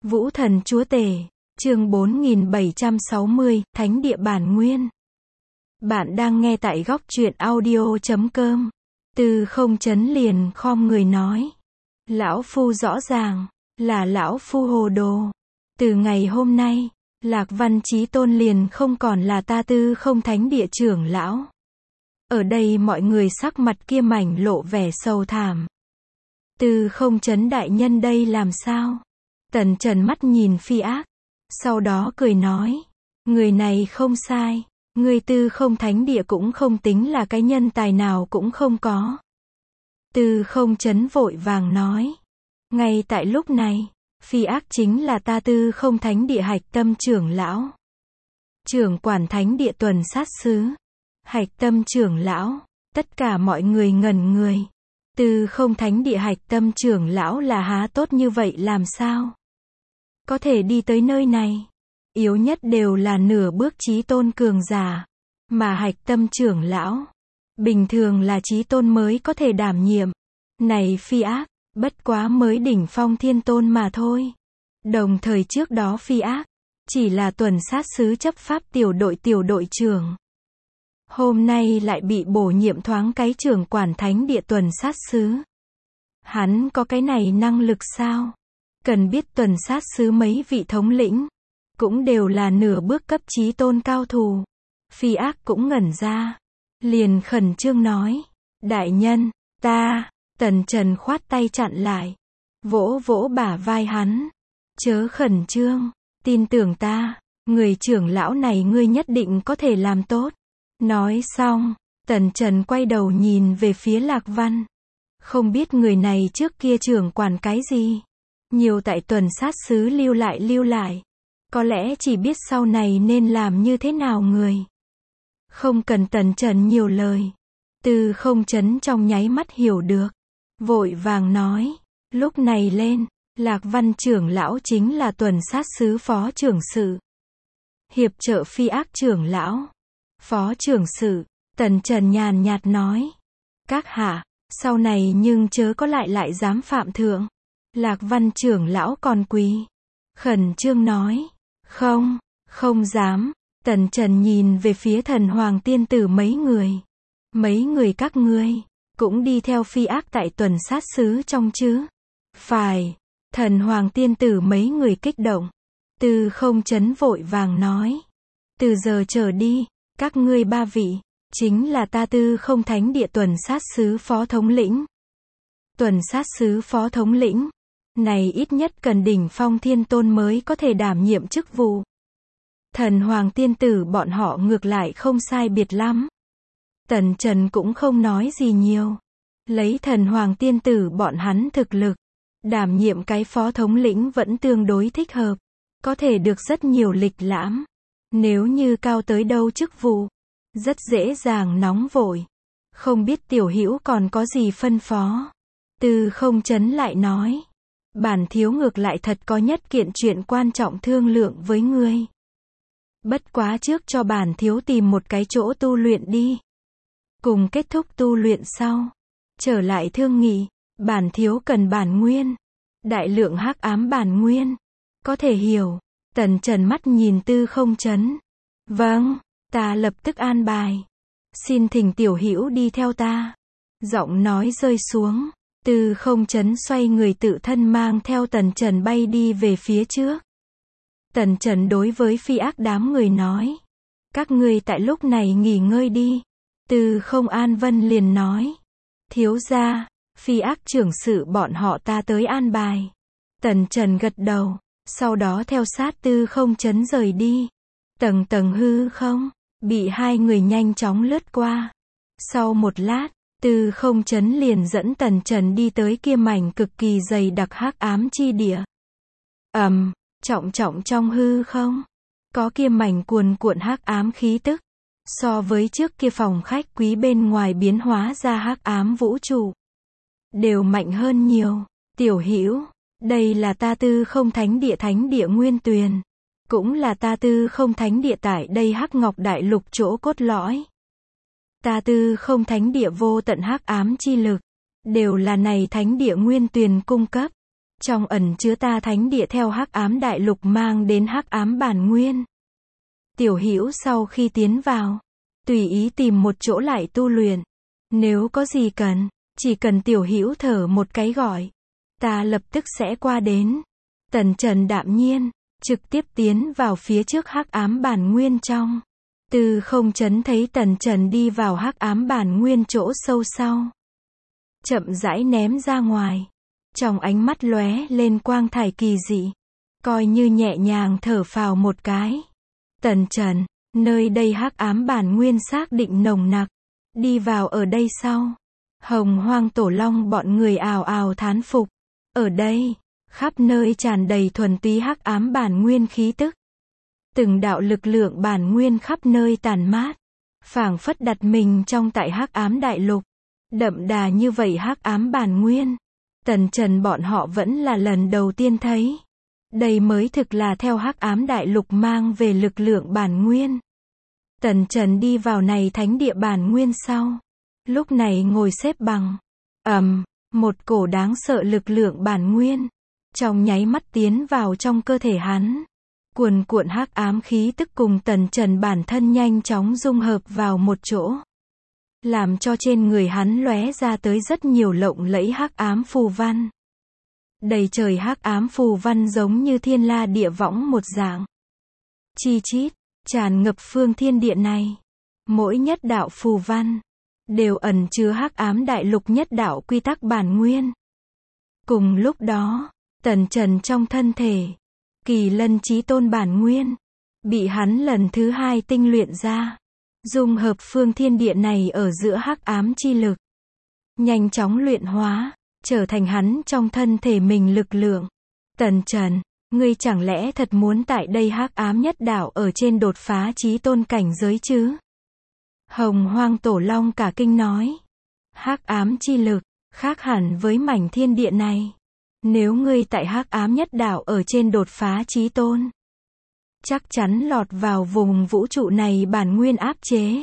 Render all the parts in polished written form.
Vũ Thần Chúa Tể, chương 4760, Thánh địa bản nguyên. Bạn đang nghe tại góc truyện audio.com. Từ không chấn liền khom người nói. Lão Phu rõ ràng, là Lão Phu hồ đồ. Từ ngày hôm nay, Lạc Văn Chí Tôn liền không còn là ta Tư Không Thánh địa trưởng lão. Ở đây mọi người sắc mặt kia mảnh lộ vẻ sầu thảm. Tư Không Chấn đại nhân đây làm sao? Tần Trần mắt nhìn Phi Ác, sau đó cười nói, người này không sai, người Tư Không Thánh địa cũng không tính là cái nhân tài nào cũng không có. Tư Không Chấn vội vàng nói, ngay tại lúc này, Phi Ác chính là ta Tư Không Thánh địa Hạch Tâm trưởng lão, trưởng quản Thánh địa tuần sát sứ. Hạch Tâm trưởng lão, tất cả mọi người ngẩn người. Tư Không Thánh địa Hạch Tâm trưởng lão là há tốt như vậy làm sao? Có thể đi tới nơi này, yếu nhất đều là nửa bước chí tôn cường giả, mà Hạch Tâm trưởng lão, bình thường là chí tôn mới có thể đảm nhiệm. Này Phi Ác, bất quá mới đỉnh phong thiên tôn mà thôi. Đồng thời trước đó Phi Ác, chỉ là tuần sát sứ chấp pháp tiểu đội trưởng. Hôm nay lại bị bổ nhiệm thoáng cái trưởng quản Thánh địa tuần sát sứ. Hắn có cái này năng lực sao? Cần biết tuần sát sứ mấy vị thống lĩnh, cũng đều là nửa bước cấp chí tôn cao thủ. Phi Ác cũng ngẩn ra, liền khẩn trương nói, đại nhân, Tần Trần khoát tay chặn lại, vỗ vỗ bả vai hắn, chớ khẩn trương, tin tưởng ta, người trưởng lão này ngươi nhất định có thể làm tốt. Nói xong, Tần Trần quay đầu nhìn về phía Lạc Văn. Không biết người này trước kia trưởng quản cái gì? Nhiều tại tuần sát sứ lưu lại. Có lẽ chỉ biết sau này nên làm như thế nào người. Không cần Tần Trần nhiều lời. Tư Không Chấn trong nháy mắt hiểu được. Vội vàng nói, lúc này lên, Lạc Văn trưởng lão chính là tuần sát sứ phó trưởng sự. Hiệp trợ Phi Ác trưởng lão. Phó trưởng sự, Tần Trần nhàn nhạt nói. Các hạ, sau này nhưng chớ có lại dám phạm thượng. Lạc Văn trưởng lão còn quỳ. Khẩn trương nói. Không dám. Tần Trần nhìn về phía Thần Hoàng tiên tử mấy người. Mấy người các ngươi, cũng đi theo Phi Ác tại tuần sát sứ trong chứ? Phải. Thần Hoàng tiên tử mấy người kích động. Tư Không Chấn vội vàng nói. Từ giờ trở đi, các ngươi ba vị, chính là ta Tư Không Thánh địa tuần sát sứ phó thống lĩnh. Tuần sát sứ phó thống lĩnh, này ít nhất cần đỉnh phong thiên tôn mới có thể đảm nhiệm chức vụ. Thần Hoàng tiên tử bọn họ ngược lại không sai biệt lắm. Tần Trần cũng không nói gì nhiều. Lấy Thần Hoàng tiên tử bọn hắn thực lực, đảm nhiệm cái phó thống lĩnh vẫn tương đối thích hợp. Có thể được rất nhiều lịch lãm. Nếu như cao tới đâu chức vụ, rất dễ dàng nóng vội. Không biết tiểu hữu còn có gì phân phó. Tư Không Chấn lại nói. Bản thiếu ngược lại thật có nhất kiện chuyện quan trọng thương lượng với ngươi. Bất quá trước cho bản thiếu tìm một cái chỗ tu luyện đi. Cùng kết thúc tu luyện sau, trở lại thương nghị. Bản thiếu cần bản nguyên, đại lượng hắc ám bản nguyên. Có thể hiểu. Tần Trần mắt nhìn Tư Không Chấn. Vâng, ta lập tức an bài. Xin thỉnh tiểu hữu đi theo ta. Giọng nói rơi xuống. Tư Không Chấn xoay người tự thân mang theo Tần Trần bay đi về phía trước. Tần Trần đối với Phi Ác đám người nói. Các ngươi tại lúc này nghỉ ngơi đi. Tư Không An Vân liền nói. Thiếu gia, Phi Ác trưởng sự bọn họ ta tới an bài. Tần Trần gật đầu. Sau đó theo sát Tư Không Chấn rời đi. Tầng hư không, bị hai người nhanh chóng lướt qua. Sau một lát, Tư Không Chấn liền dẫn Tần Trần đi tới kia mảnh cực kỳ dày đặc hắc ám chi địa. Trọng trong hư không, có kia mảnh cuồn cuộn hắc ám khí tức. So với trước kia phòng khách quý bên ngoài biến hóa ra hắc ám vũ trụ, đều mạnh hơn nhiều. Tiểu hữu, đây là ta Tư Không Thánh địa nguyên tuyền. Cũng là ta Tư Không Thánh địa tại đây Hắc Ngọc Đại Lục chỗ cốt lõi. Ta Tư Không Thánh địa vô tận hắc ám chi lực, đều là này thánh địa nguyên tuyền cung cấp. trong ẩn chứa ta thánh địa theo hắc ám đại lục mang đến hắc ám bản nguyên. Tiểu Hữu sau khi tiến vào, tùy ý tìm một chỗ lại tu luyện. Nếu có gì cần, chỉ cần Tiểu Hữu thở một cái gọi, ta lập tức sẽ qua đến. Tần Trần đạm nhiên, trực tiếp tiến vào phía trước hắc ám bản nguyên trong. Tư không chấn thấy Tần Trần đi vào hắc ám bản nguyên chỗ sâu sau. Chậm rãi ném ra ngoài. Trong ánh mắt lóe lên quang thải kỳ dị. Coi như nhẹ nhàng thở phào một cái. Tần Trần, nơi đây hắc ám bản nguyên xác định nồng nặc. Đi vào ở đây sau. Hồng Hoang Tổ Long bọn người ào ào thán phục. Ở đây, khắp nơi tràn đầy thuần túy hắc ám bản nguyên khí tức. Từng đạo lực lượng bản nguyên khắp nơi tàn mát, phảng phất đặt mình trong tại hắc ám đại lục. Đậm đà như vậy hắc ám bản nguyên, Tần Trần bọn họ vẫn là lần đầu tiên thấy. Đây mới thực là theo hắc ám đại lục mang về lực lượng bản nguyên. Tần Trần đi vào này thánh địa bản nguyên sau, lúc này ngồi xếp bằng. Một cổ đáng sợ lực lượng bản nguyên, trong nháy mắt tiến vào trong cơ thể hắn. Cuồn cuộn hắc ám khí tức cùng Tần Trần bản thân nhanh chóng dung hợp vào một chỗ. Làm cho trên người hắn lóe ra tới rất nhiều lộng lẫy hắc ám phù văn. Đầy trời hắc ám phù văn giống như thiên la địa võng một dạng. Chi chít, tràn ngập phương thiên địa này. Mỗi nhất đạo phù văn, đều ẩn chứa hắc ám đại lục nhất đạo quy tắc bản nguyên. Cùng lúc đó, Tần Trần trong thân thể, Kỳ Lân Chí Tôn bản nguyên, bị hắn lần thứ hai tinh luyện ra. Dung hợp phương thiên địa này ở giữa hắc ám chi lực. Nhanh chóng luyện hóa, trở thành hắn trong thân thể mình lực lượng. Tần Trần, ngươi chẳng lẽ thật muốn tại đây hắc ám nhất đạo ở trên đột phá chí tôn cảnh giới chứ? Hồng Hoang Tổ Long cả kinh nói. Hắc ám chi lực, khác hẳn với mảnh thiên địa này. Nếu ngươi tại hắc ám nhất đạo ở trên đột phá chí tôn, chắc chắn lọt vào vùng vũ trụ này bản nguyên áp chế.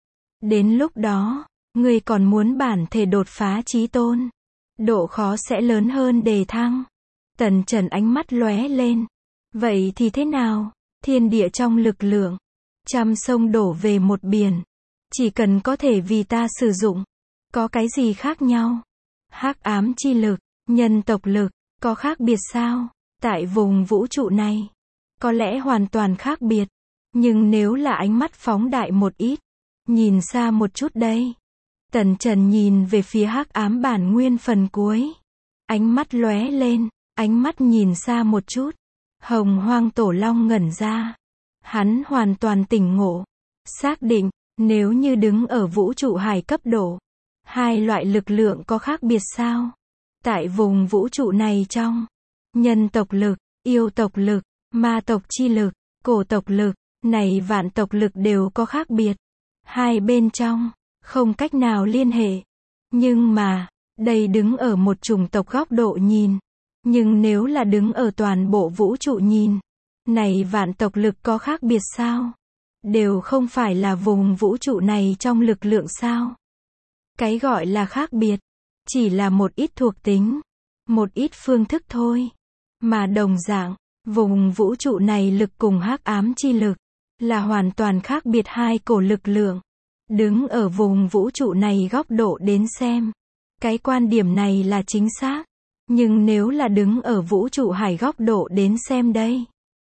Đến lúc đó, ngươi còn muốn bản thể đột phá chí tôn, độ khó sẽ lớn hơn đề thăng. Tần Trần ánh mắt lóe lên. Vậy thì thế nào? Thiên địa trong lực lượng, trăm sông đổ về một biển. Chỉ cần có thể vì ta sử dụng, có cái gì khác nhau? Hắc ám chi lực, nhân tộc lực, có khác biệt sao? Tại vùng vũ trụ này, có lẽ hoàn toàn khác biệt. Nhưng nếu là ánh mắt phóng đại một ít, nhìn xa một chút đây. Tần Trần nhìn về phía hắc ám bản nguyên phần cuối. Ánh mắt lóe lên, ánh mắt nhìn xa một chút. Hồng Hoang Tổ Long ngẩn ra. Hắn hoàn toàn tỉnh ngộ. Xác định, nếu như đứng ở vũ trụ hải cấp độ, hai loại lực lượng có khác biệt sao? Tại vùng vũ trụ này trong, nhân tộc lực, yêu tộc lực, ma tộc chi lực, cổ tộc lực, này vạn tộc lực đều có khác biệt. Hai bên trong, không cách nào liên hệ. Nhưng mà, đây đứng ở một chủng tộc góc độ nhìn. Nhưng nếu là đứng ở toàn bộ vũ trụ nhìn, này vạn tộc lực có khác biệt sao? Đều không phải là vùng vũ trụ này trong lực lượng sao? Cái gọi là khác biệt, chỉ là một ít thuộc tính, một ít phương thức thôi. Mà đồng dạng, vùng vũ trụ này lực cùng hắc ám chi lực, là hoàn toàn khác biệt hai cổ lực lượng. Đứng ở vùng vũ trụ này góc độ đến xem, cái quan điểm này là chính xác. Nhưng nếu là đứng ở vũ trụ hải góc độ đến xem đây.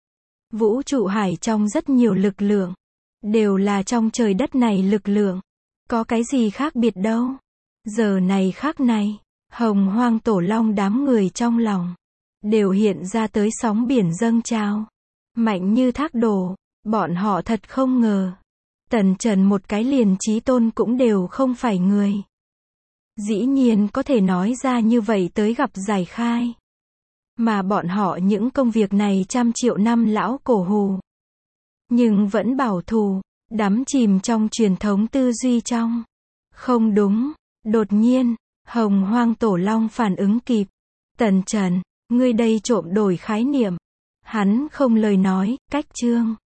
Vũ trụ hải trong rất nhiều lực lượng, đều là trong trời đất này lực lượng. Có cái gì khác biệt đâu. Giờ này khắc này, Hồng Hoang Tổ Long đám người trong lòng, đều hiện ra tới sóng biển dâng trào. Mạnh như thác đổ, bọn họ thật không ngờ. Tần Trần một cái liền chí tôn cũng đều không phải người. Dĩ nhiên có thể nói ra như vậy tới gặp giải khai. Mà bọn họ những công việc này trăm triệu năm lão cổ hù. Nhưng vẫn bảo thủ, đắm chìm trong truyền thống tư duy trong. Không đúng, đột nhiên, Hồng Hoang Tổ Long phản ứng kịp. Tần Trần, ngươi đây trộm đổi khái niệm. Hắn không lời nói, cách chương.